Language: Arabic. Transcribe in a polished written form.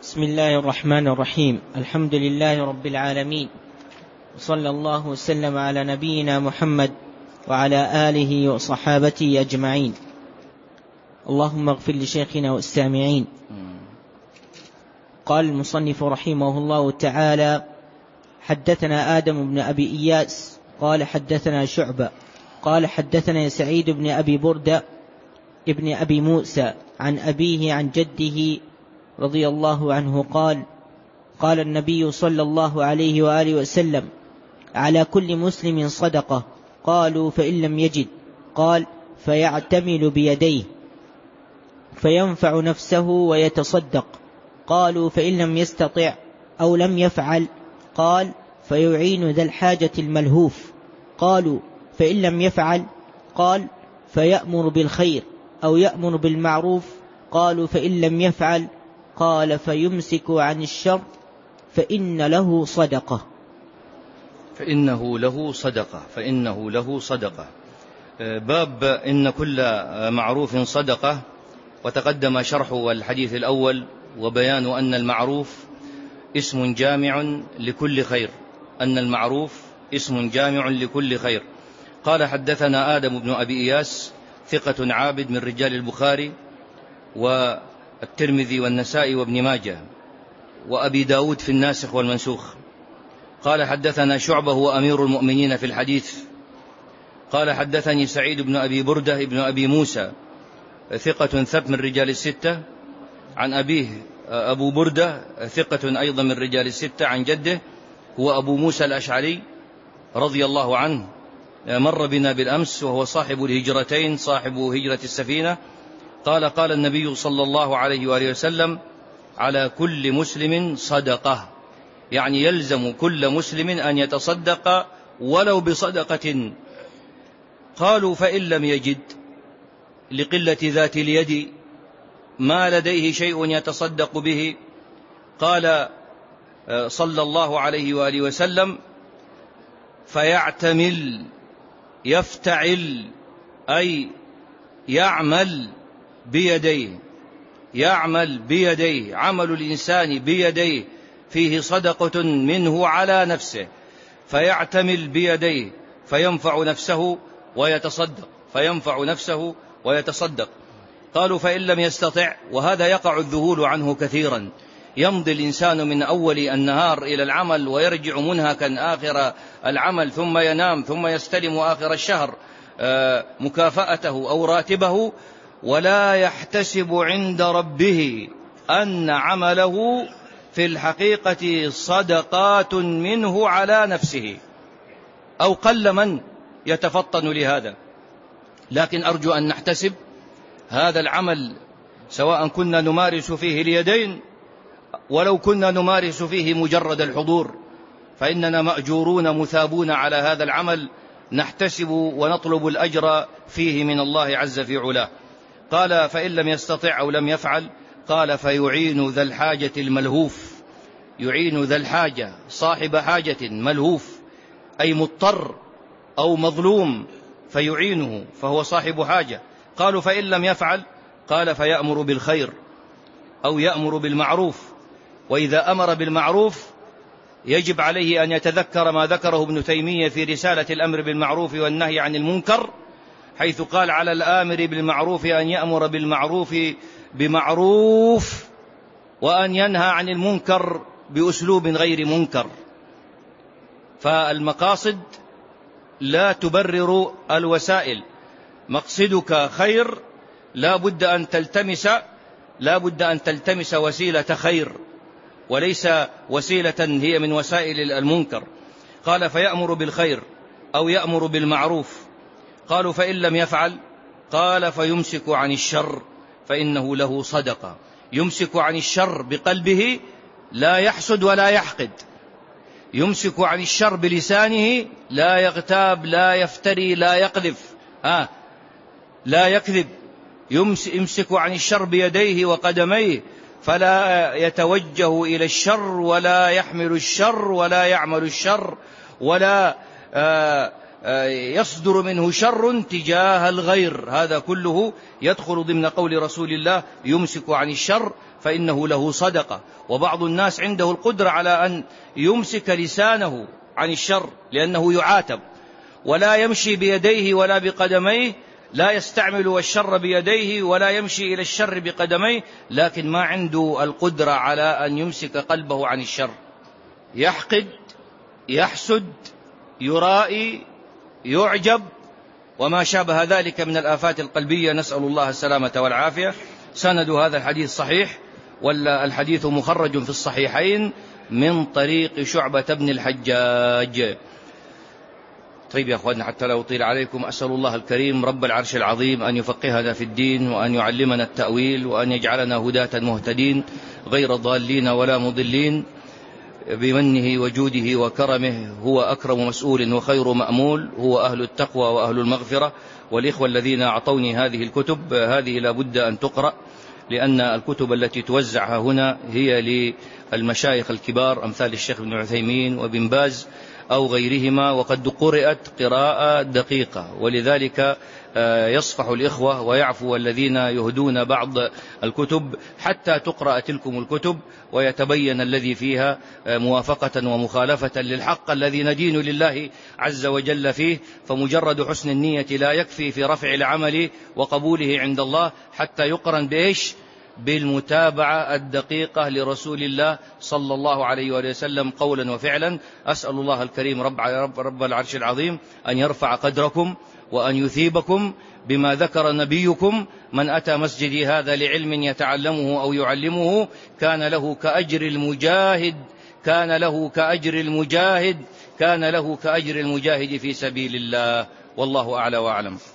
بسم الله الرحمن الرحيم. الحمد لله رب العالمين، وصلى الله وسلم على نبينا محمد وعلى آله وصحابته أجمعين. اللهم اغفر لشيخنا والسامعين. قال المصنف رحمه الله تعالى: حدثنا آدم بن أبي إياس قال حدثنا شعبة قال حدثنا سعيد بن أبي بردة ابن أبي موسى عن أبيه عن جده رضي الله عنه قال: قال النبي صلى الله عليه وآله وسلم: على كل مسلم صدقة. قالوا: فإن لم يجد؟ قال: فيعتمل بيديه فينفع نفسه ويتصدق. قالوا: فإن لم يستطع أو لم يفعل؟ قال: فيعين ذا الحاجة الملهوف. قالوا: فإن لم يفعل؟ قال: فيأمر بالخير أو يأمر بالمعروف. قالوا: فإن لم يفعل؟ قال: فيمسك عن الشر فإن له صدقة. فإنه له صدقة. باب إن كل معروف صدقة، وتقدم شرح الحديث الأول وبيان أن المعروف اسم جامع لكل خير، لكل خير. قال: حدثنا آدم بن أبي إياس ثقة عابد من رجال البخاري والترمذي والنسائي وابن ماجه وأبي داود في الناسخ والمنسوخ. قال: حدثنا شعبة هو أمير المؤمنين في الحديث. قال: حدثني سعيد بن أبي بردة ابن أبي موسى ثقة ثبت من رجال الستة، عن أبيه أبو بردة ثقة أيضا من رجال الستة، عن جده هو أبو موسى الأشعري رضي الله عنه، مر بنا بالأمس، وهو صاحب الهجرتين، صاحب هجرة السفينة. قال: قال النبي صلى الله عليه وآله وسلم: على كل مسلم صدقة، يعني يلزم كل مسلم أن يتصدق ولو بصدقة. قالوا: فإن لم يجد؟ لقلة ذات اليد، ما لديه شيء يتصدق به. قال صلى الله عليه وآله وسلم: فيعتمل، يفتعل، أي يعمل بيديه، عمل الإنسان بيديه فيه صدقة منه على نفسه، فيعتمل بيديه فينفع نفسه ويتصدق. قالوا: فإن لم يستطع؟ وهذا يقع الذهول عنه كثيرا، يمضي الإنسان من أول النهار إلى العمل ويرجع منهكا آخر العمل، ثم ينام، ثم يستلم آخر الشهر مكافأته أو راتبه، ولا يحتسب عند ربه أن عمله في الحقيقة صدقات منه على نفسه، أو قل من يتفطن لهذا. لكن أرجو أن نحتسب هذا العمل، سواء كنا نمارس فيه اليدين ولو كنا نمارس فيه مجرد الحضور، فإننا مأجورون مثابون على هذا العمل، نحتسب ونطلب الأجر فيه من الله عز في علاه. قال: فإن لم يستطع أو لم يفعل؟ قال: فيعين ذا الحاجة الملهوف. يعين ذا الحاجة، صاحب حاجة ملهوف، أي مضطر أو مظلوم، فيعينه، فهو صاحب حاجة. قالوا: فإن لم يفعل؟ قال: فيأمر بالخير أو يأمر بالمعروف. وإذا أمر بالمعروف يجب عليه أن يتذكر ما ذكره ابن تيمية في رسالة الأمر بالمعروف والنهي عن المنكر، حيث قال: على الآمر بالمعروف أن يأمر بالمعروف بمعروف، وأن ينهى عن المنكر بأسلوب غير منكر. فالمقاصد لا تبرر الوسائل، مقصدك خير لا بد أن تلتمس وسيلة خير، وليس وسيلة هي من وسائل المنكر. قال: فيأمر بالخير أو يأمر بالمعروف. قالوا: فإن لم يفعل؟ قال: فيمسك عن الشر فإنه له صدقة. يمسك عن الشر بقلبه، لا يحسد ولا يحقد. يمسك عن الشر بلسانه، لا يغتاب، لا يفتري، لا يقذف، لا يكذب. يمسك عن الشر بيديه وقدميه، فلا يتوجه إلى الشر ولا يحمل الشر ولا يعمل الشر ولا يصدر منه شر تجاه الغير، هذا كله يدخل ضمن قول رسول الله: يمسك عن الشر فإنه له صدقة. وبعض الناس عنده القدرة على أن يمسك لسانه عن الشر لأنه يعاتب، ولا يمشي بيديه ولا بقدميه، لا يستعمل الشر بيديه ولا يمشي إلى الشر بقدميه، لكن ما عنده القدرة على أن يمسك قلبه عن الشر. يحقد، يحسد، يرائي، يعجب، وما شابه ذلك من الآفات القلبية، نسأل الله السلامة والعافية. سند هذا الحديث صحيح، ولا الحديث مخرج في الصحيحين من طريق شعبة بن الحجاج. طيب يا أخواننا، حتى لا أطيل عليكم، أسأل الله الكريم رب العرش العظيم أن يفقهنا في الدين، وأن يعلمنا التأويل، وأن يجعلنا هداة مهتدين غير ضالين ولا مضلين، بمنه وجوده وكرمه. هو أكرم مسؤول وخير مأمول، هو أهل التقوى وأهل المغفرة. والإخوة الذين أعطوني هذه الكتب، هذه لا بد أن تقرأ، لأن الكتب التي توزعها هنا هي للمشايخ الكبار أمثال الشيخ ابن عثيمين وابن باز أو غيرهما، وقد قرأت قراءة دقيقة، ولذلك يصفح الإخوة ويعفو الذين يهدون بعض الكتب حتى تقرأ تلكم الكتب ويتبين الذي فيها موافقة ومخالفة للحق الذي ندين لله عز وجل فيه. فمجرد حسن النية لا يكفي في رفع العمل وقبوله عند الله، حتى يقرن بإيش؟ بالمتابعة الدقيقة لرسول الله صلى الله عليه وسلم قولا وفعلا. أسأل الله الكريم رب العرش العظيم أن يرفع قدركم وأن يثيبكم بما ذكر نبيكم: من أتى مسجدي هذا لعلم يتعلمه أو يعلمه كان له كأجر المجاهد، كان له كأجر المجاهد في سبيل الله. والله أعلى وأعلم.